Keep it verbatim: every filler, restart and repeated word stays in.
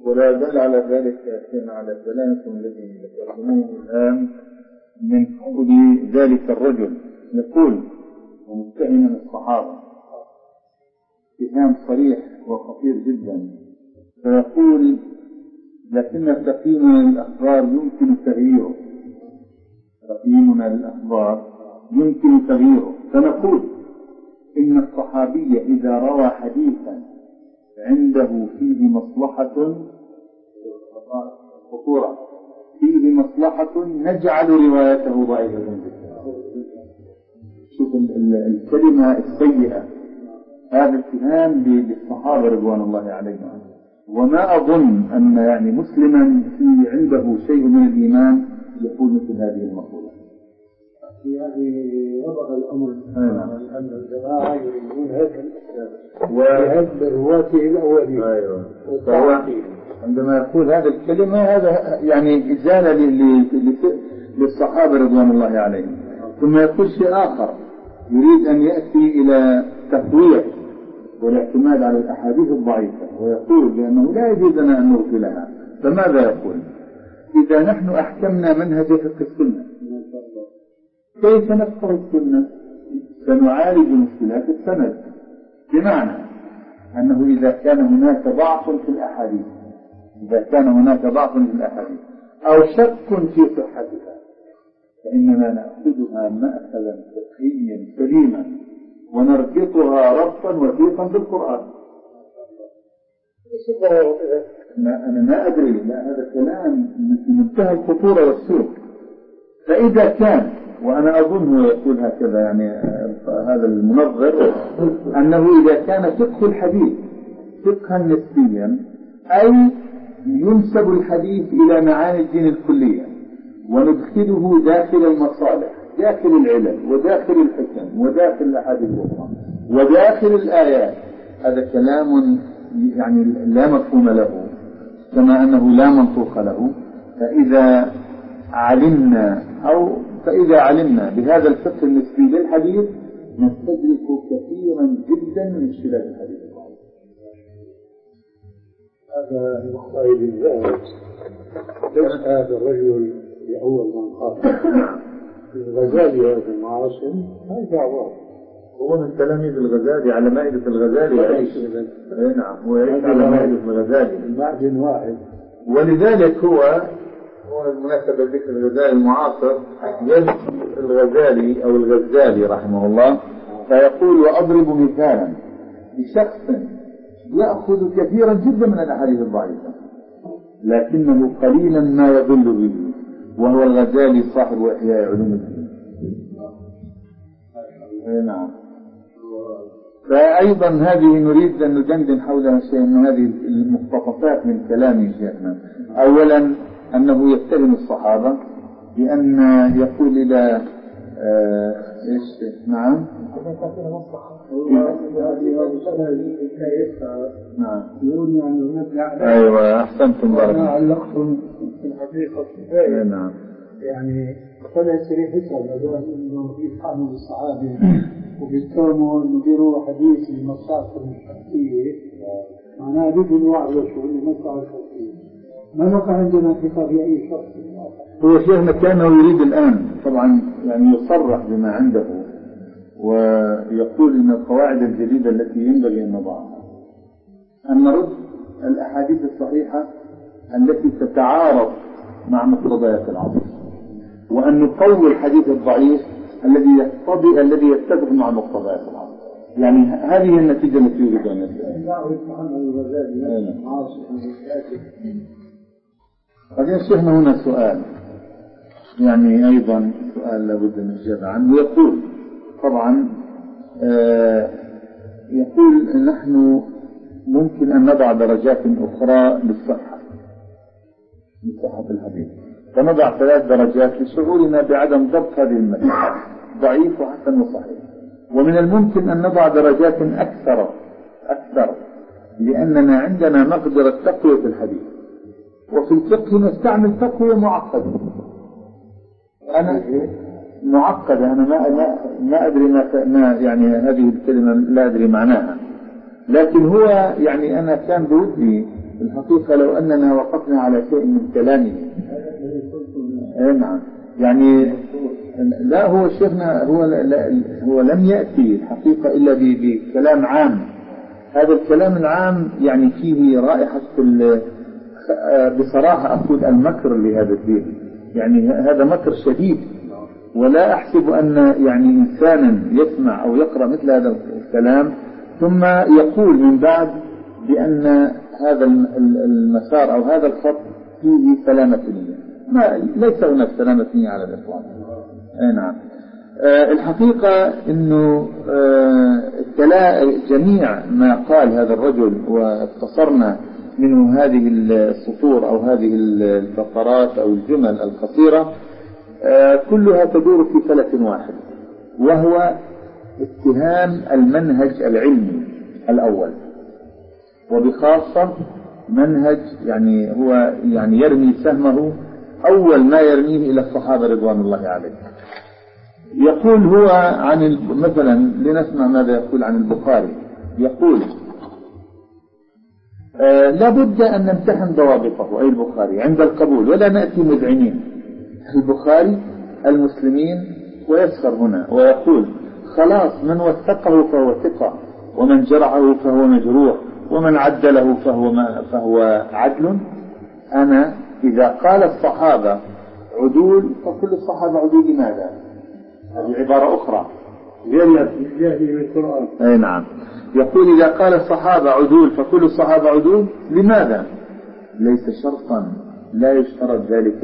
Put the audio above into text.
ولا دل على ذلك كان على كلامكم الذي ذكرتموه الآن من قول ذلك الرجل يقول ومتهما الصحابة اتهام صريح وخطير جدا، فيقول لكن تقييمنا للأخبار يمكن تغييره، تقييمنا للأخبار يمكن تغييره، فنقول إن الصحابي إذا روى حديثا عنده فيه مصلحة خطورة فيه مصلحة نجعل روايته ضعيفة جدا. شوف الكلمة السيئة، هذا اتهام للصحابة رضوان الله عليهم. وما أظن أن يعني مسلما في عنده شيء من الإيمان يقول مثل هذه المقولة. يعني وضع الأمر أن الجماعة يريدون هذا الإسلام وهذا رواته الأولين. أيوة. عندما يقول هذه الكلمة هذا يعني إزالة للصحابة رضوان الله عليهم. ثم يقول شيء آخر يريد أن يأتي إلى تقوية والاعتماد على الأحاديث الضعيفة، ويقول بأنه لا يجوز لنا أن نرسلها. فماذا يقول؟ إذا نحن أحكمنا منهج فقه السنة كيف نفقه السنة؟ سنعالج مشكلات السند، بمعنى أنه إذا كان هناك ضعف في الأحاديث إذا كان هناك ضعف في الأحاديث أو شك في صحتها فإننا نأخذها مأخذا فقهيا سليما ونربطها ربطا وثيقا بالقرآن. أنا ما أدري، لا هذا كلام في منتهى الخطورة والسوء. فإذا كان، وأنا أظن يقول هكذا يعني هذا المنظر، أنه إذا كان فقه الحديث فقها نسبيا أي ينسب الحديث إلى معاني الدين الكلية وندخله داخل المصالح داخل العلل وداخل الحكم وداخل الأحاديث الأخرى وداخل الآيات، هذا كلام يعني لا مفهوم له كما أنه لا منطوق له. فإذا علمنا أو فإذا علمنا بهذا الفقه النسبي للحديث نستدرك كثيرا جدا من مشكلات الحديث. هذا مختلف الزاوية. ليس هذا الرجل لأول من قال الغزالي هذا المعاصر هذا عوار، هو من تلاميذ الغزالي على مائدة الغزالي يعيش. نعم هو يعيش على مائدة الغزالي، المعدن واحد. ولذلك هو هو المناسبة ذكر الغزالي المعاصر يذكر الغزالي أو الغزالي رحمه الله فيقول وأضرب مثالا بشخص يأخذ كثيرا جدا من الأحاديث الضعيفة لكنه قليلا ما يضل به، وهو الغزالي صاحب إحياء علوم الدين. نعم. فأيضا هذه نريد أن ندندن حولها شيء من هذه المقتطفات من كلام شيخنا. أولا أنه يتهم الصحابة بأن يقول إلى آه إيش نعم نعم أيوة أحسنتم بارك الله. علقتم في الحقيقة نعم يعني طلع سريع يسأل هذا إنه يفهموا الصحابة وبيتكلموا إنه بيروح حديث المصاص الشخصية معناه بيجوا يوعظوا شو اللي مصاص الشخصية ما نقع عندنا خطاب أي شخص. هو شيخنا كانه يريد الآن طبعا يعني يصرح بما عنده ويقول إن القواعد الجديدة التي ينبغي أن نضعها أن نرد الأحاديث الصحيحة التي تتعارض مع مقتضيات العصر، وأن نقوي الحديث الضعيف الذي يقتضي الذي يتفق مع مقتضيات العصر. يعني هذه النتيجة التي يريد أن يتبعها. بعدين شيخنا هنا سؤال يعني أيضا سؤال لابد من الإجابة عنه. يقول طبعا آه يقول نحن ممكن أن نضع درجات أخرى للصحة لصحة الحديث، فنضع ثلاث درجات لشعورنا بعدم ضبط هذه المسألة ضعيف وحسن وصحيح. ومن الممكن أن نضع درجات أكثر أكثر لأننا عندنا مقدرة تقوية الحديث، وفي الفقه نستعمل تقوية معقدة. أنا معقدة أنا ما ما أدري ما, ما يعني هذه الكلمة لا أدري معناها، لكن هو يعني أنا كان بودي الحقيقة لو أننا وقفنا على شيء من كلامه. أي نعم. يعني لا هو شيخنا هو لا هو لم يأتي الحقيقة إلا بكلام عام. هذا الكلام العام يعني فيه رائحة بصراحة أقول المكر لهذا الدين، يعني هذا مكر شديد، ولا أحسب أن يعني إنسانا يسمع أو يقرأ مثل هذا الكلام ثم يقول من بعد بأن هذا المسار أو هذا الخط فيه سلامة نية. ما ليس هناك سلامة نية على الإطلاق. أي نعم. أه الحقيقة أنه أه جميع ما قال هذا الرجل واختصرنا منه هذه السطور أو هذه الفقرات أو الجمل القصيرة أه كلها تدور في فلك واحد، وهو اتهام المنهج العلمي الأول، وبخاصة منهج يعني هو يعني يرمي سهمه أول ما يرميه إلى الصحابة رضوان الله عليهم. يقول هو عن مثلا لنسمع ماذا يقول عن البخاري. يقول آه لابد أن نمتحن ضوابطه أي البخاري عند القبول ولا نأتي مذعنين. البخاري المسلمين ويسخر هنا ويقول خلاص من وثقه فهو ثقة، ومن جرعه فهو مجروح، ومن عدله فهو ما فهو عدل. أنا إذا قال الصحابة عدول فكل الصحابة عدول. لماذا؟ هذه عبارة أخرى جاهي من القرآن. أي نعم. يقول إذا قال الصحابة عدول فكل الصحابة عدول. لماذا؟ ليس شرطا، لا يشترط ذلك